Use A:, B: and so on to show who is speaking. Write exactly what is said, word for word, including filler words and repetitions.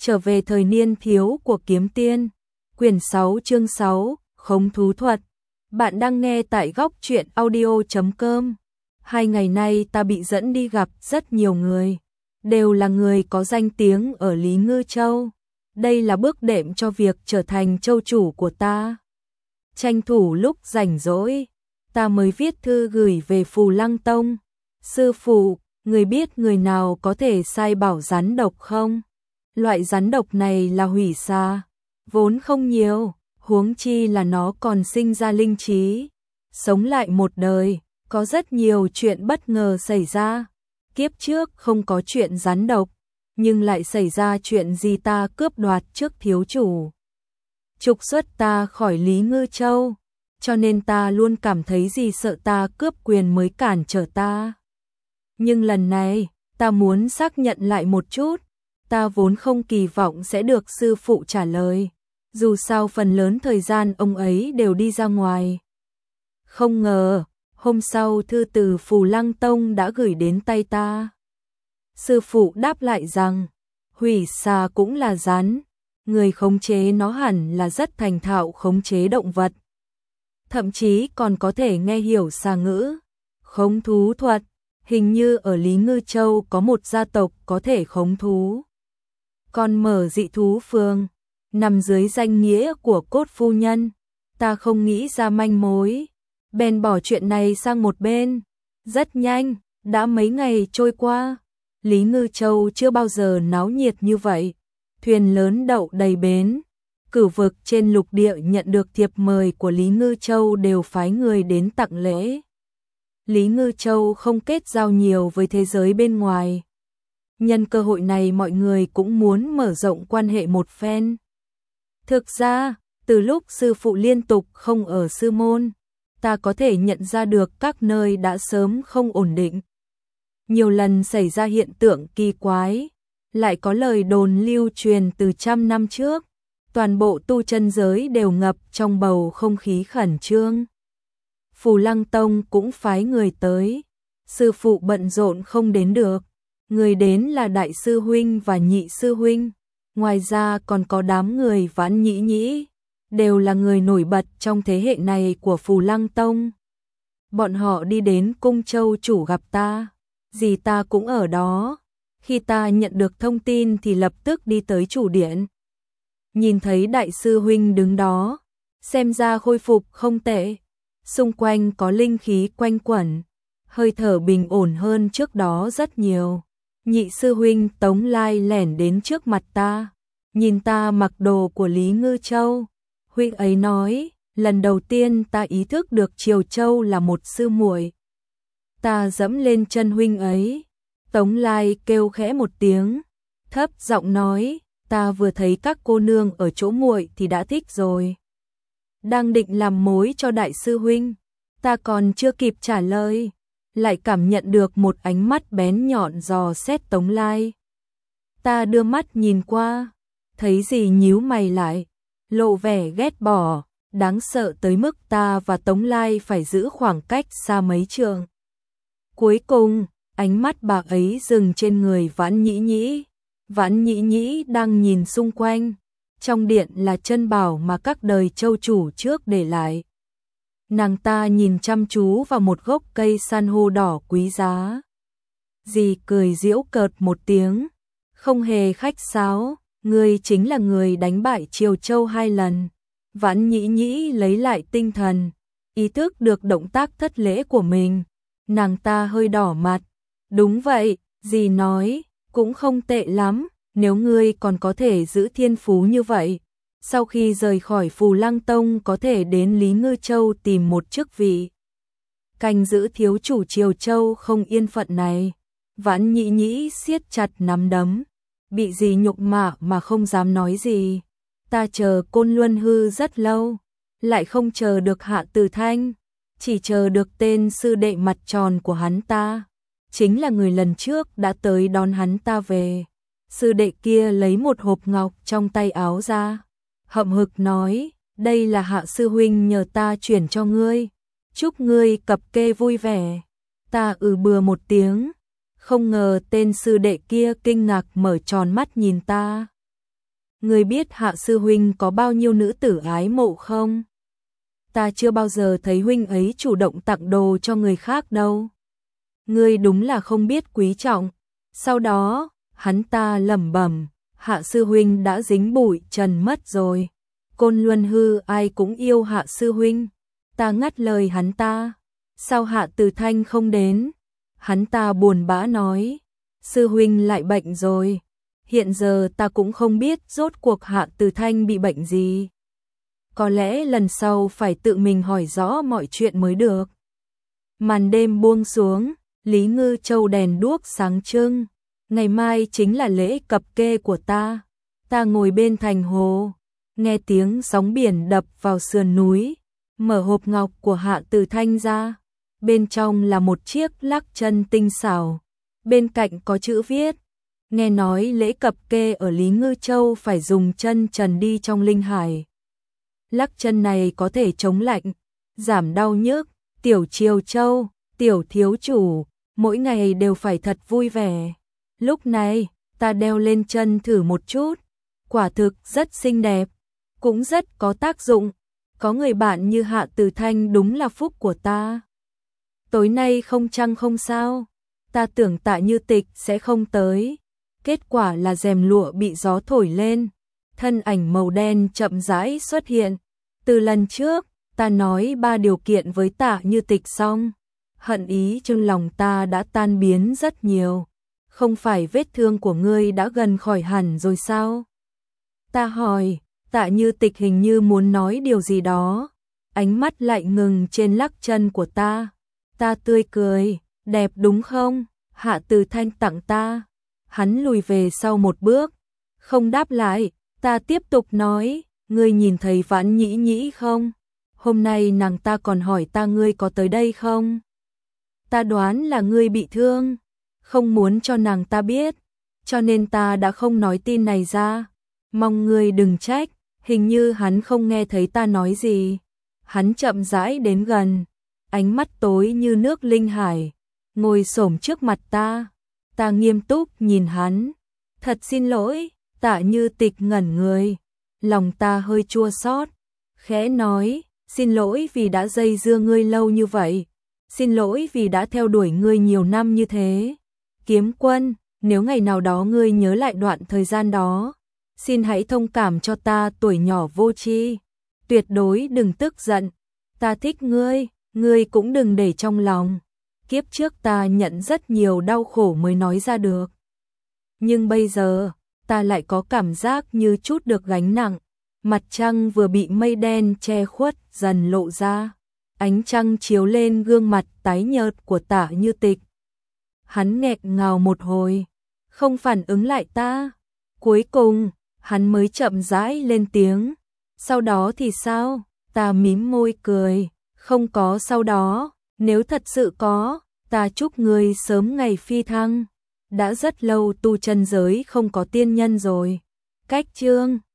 A: Trở về thời niên thiếu của kiếm tiên. Quyển sáu chương sáu, khống thú thuật. Bạn đang nghe tại góc truyện audio chấm com. Hai ngày nay ta bị dẫn đi gặp rất nhiều người, đều là người có danh tiếng ở Lý Ngư Châu. Đây là bước đệm cho việc trở thành châu chủ của ta. Tranh thủ lúc rảnh rỗi, ta mới viết thư gửi về Phù Lăng Tông. Sư phụ, người biết người nào có thể sai bảo rắn độc không? Loại rắn độc này là hủy xà, vốn không nhiều, huống chi là nó còn sinh ra linh trí, sống lại một đời, có rất nhiều chuyện bất ngờ xảy ra. Kiếp trước không có chuyện rắn độc, nhưng lại xảy ra chuyện gì ta cướp đoạt trước thiếu chủ, trục xuất ta khỏi Lý Ngư Châu, cho nên ta luôn cảm thấy gì sợ ta cướp quyền mới cản trở ta. Nhưng lần này, ta muốn xác nhận lại một chút. Ta vốn không kỳ vọng sẽ được sư phụ trả lời, dù sao phần lớn thời gian ông ấy đều đi ra ngoài. Không ngờ, hôm sau thư từ Phù Lăng Tông đã gửi đến tay ta. Sư phụ đáp lại rằng, hủy xà cũng là rắn, người khống chế nó hẳn là rất thành thạo khống chế động vật. Thậm chí còn có thể nghe hiểu xà ngữ. Khống thú thuật, hình như ở Lý Ngư Châu có một gia tộc có thể khống thú. Còn mở dị thú phường, nằm dưới danh nghĩa của Cốt phu nhân. Ta không nghĩ ra manh mối, bèn bỏ chuyện này sang một bên. Rất nhanh, đã mấy ngày trôi qua, Lý Ngư Châu chưa bao giờ náo nhiệt như vậy. Thuyền lớn đậu đầy bến, cửu vực trên lục địa nhận được thiệp mời của Lý Ngư Châu đều phái người đến tặng lễ. Lý Ngư Châu không kết giao nhiều với thế giới bên ngoài. Nhân cơ hội này mọi người cũng muốn mở rộng quan hệ một phen. Thực ra, từ lúc sư phụ liên tục không ở sư môn, ta có thể nhận ra được các nơi đã sớm không ổn định. Nhiều lần xảy ra hiện tượng kỳ quái, lại có lời đồn lưu truyền từ trăm năm trước. Toàn bộ tu chân giới đều ngập trong bầu không khí khẩn trương. Phù Lăng Tông cũng phái người tới, sư phụ bận rộn không đến được. Người đến là đại sư huynh và nhị sư huynh, ngoài ra còn có đám người Vãn Nhĩ Nhĩ, đều là người nổi bật trong thế hệ này của Phù Lăng Tông. Bọn họ đi đến cung châu chủ gặp ta, dì ta cũng ở đó. Khi ta nhận được thông tin thì lập tức đi tới chủ điện. Nhìn thấy đại sư huynh đứng đó, xem ra khôi phục không tệ, xung quanh có linh khí quanh quẩn, hơi thở bình ổn hơn trước đó rất nhiều. Nhị sư huynh Tống Lai lẻn đến trước mặt ta, nhìn ta mặc đồ của Lý Ngư Châu. Huynh ấy nói, lần đầu tiên ta ý thức được Triều Châu là một sư muội. Ta dẫm lên chân huynh ấy. Tống Lai kêu khẽ một tiếng, thấp giọng nói, ta vừa thấy các cô nương ở chỗ muội thì đã thích rồi. Đang định làm mối cho đại sư huynh, ta còn chưa kịp trả lời, lại cảm nhận được một ánh mắt bén nhọn dò xét Tống Lai. Ta đưa mắt nhìn qua, thấy gì nhíu mày lại, lộ vẻ ghét bỏ, đáng sợ tới mức ta và Tống Lai phải giữ khoảng cách xa mấy trượng. Cuối cùng, ánh mắt bà ấy dừng trên người Vãn Nhĩ Nhĩ. Vãn Nhĩ Nhĩ đang nhìn xung quanh, trong điện là chân bảo mà các đời châu chủ trước để lại. Nàng ta nhìn chăm chú vào một gốc cây san hô đỏ quý giá. Dì cười giễu cợt một tiếng, không hề khách sáo, ngươi chính là người đánh bại Triều Châu hai lần. Vãn Nhĩ Nhĩ lấy lại tinh thần, ý thức được động tác thất lễ của mình, nàng ta hơi đỏ mặt. Đúng vậy, dì nói, cũng không tệ lắm, nếu ngươi còn có thể giữ thiên phú như vậy, sau khi rời khỏi Phù Lăng Tông có thể đến Lý Ngư Châu tìm một chức vị, canh giữ thiếu chủ Triều Châu không yên phận này. Vãn Nhĩ Nhĩ siết chặt nắm đấm, bị dì nhục mạ mà không dám nói gì. Ta chờ Côn Luân Hư rất lâu, lại không chờ được Hạ Từ Thanh, chỉ chờ được tên sư đệ mặt tròn của hắn ta, chính là người lần trước đã tới đón hắn ta về. Sư đệ kia lấy một hộp ngọc trong tay áo ra, hậm hực nói, đây là Hạ sư huynh nhờ ta chuyển cho ngươi, chúc ngươi cập kê vui vẻ. Ta ừ bừa một tiếng, không ngờ tên sư đệ kia kinh ngạc mở tròn mắt nhìn ta. Ngươi biết Hạ sư huynh có bao nhiêu nữ tử ái mộ không? Ta chưa bao giờ thấy huynh ấy chủ động tặng đồ cho người khác đâu. Ngươi đúng là không biết quý trọng. Sau đó, hắn ta lẩm bẩm, Hạ sư huynh đã dính bụi trần mất rồi. Côn Luân Hư ai cũng yêu Hạ sư huynh. Ta ngắt lời hắn ta. Sao Hạ Từ Thanh không đến? Hắn ta buồn bã nói, sư huynh lại bệnh rồi. Hiện giờ ta cũng không biết rốt cuộc Hạ Từ Thanh bị bệnh gì. Có lẽ lần sau phải tự mình hỏi rõ mọi chuyện mới được. Màn đêm buông xuống, Lý Ngư Châu đèn đuốc sáng trưng. Ngày mai chính là lễ cập kê của ta. Ta ngồi bên thành hồ, nghe tiếng sóng biển đập vào sườn núi, mở hộp ngọc của Hạ Từ Thanh ra. Bên trong là một chiếc lắc chân tinh xảo, bên cạnh có chữ viết. Nghe nói lễ cập kê ở Lý Ngư Châu phải dùng chân trần đi trong linh hải. Lắc chân này có thể chống lạnh, giảm đau nhức. Tiểu Triều Châu, tiểu thiếu chủ, mỗi ngày đều phải thật vui vẻ. Lúc này, ta đeo lên chân thử một chút, quả thực rất xinh đẹp, cũng rất có tác dụng. Có người bạn như Hạ Từ Thanh đúng là phúc của ta. Tối nay không trăng không sao, ta tưởng Tạ Như Tịch sẽ không tới. Kết quả là rèm lụa bị gió thổi lên, thân ảnh màu đen chậm rãi xuất hiện. Từ lần trước, ta nói ba điều kiện với Tạ Như Tịch xong, hận ý trong lòng ta đã tan biến rất nhiều. Không phải vết thương của ngươi đã gần khỏi hẳn rồi sao? Ta hỏi, Tạ Như Tịch hình như muốn nói điều gì đó, ánh mắt lại ngừng trên lắc chân của ta. Ta tươi cười, đẹp đúng không? Hạ Từ Thanh tặng ta. Hắn lùi về sau một bước, không đáp lại. Ta tiếp tục nói, ngươi nhìn thấy Vãn Nhĩ Nhĩ không? Hôm nay nàng ta còn hỏi ta ngươi có tới đây không? Ta đoán là ngươi bị thương, không muốn cho nàng ta biết, cho nên ta đã không nói tin này ra. Mong ngươi đừng trách. Hình như hắn không nghe thấy ta nói gì. Hắn chậm rãi đến gần, ánh mắt tối như nước linh hải, ngồi xổm trước mặt ta. Ta nghiêm túc nhìn hắn. Thật xin lỗi. Tạ Như Tịch ngẩn người, lòng ta hơi chua xót, khẽ nói, xin lỗi vì đã dây dưa ngươi lâu như vậy, xin lỗi vì đã theo đuổi ngươi nhiều năm như thế. Kiếm Quân, nếu ngày nào đó ngươi nhớ lại đoạn thời gian đó, xin hãy thông cảm cho ta tuổi nhỏ vô tri, tuyệt đối đừng tức giận. Ta thích ngươi, ngươi cũng đừng để trong lòng. Kiếp trước ta nhận rất nhiều đau khổ mới nói ra được. Nhưng bây giờ, ta lại có cảm giác như chút được gánh nặng. Mặt trăng vừa bị mây đen che khuất dần lộ ra. Ánh trăng chiếu lên gương mặt tái nhợt của Tạ Như Tịch. Hắn nghẹn ngào một hồi, không phản ứng lại ta. Cuối cùng, hắn mới chậm rãi lên tiếng. Sau đó thì sao? Ta mím môi cười. Không có sau đó. Nếu thật sự có, ta chúc ngươi sớm ngày phi thăng. Đã rất lâu tu chân giới không có tiên nhân rồi. Cách chương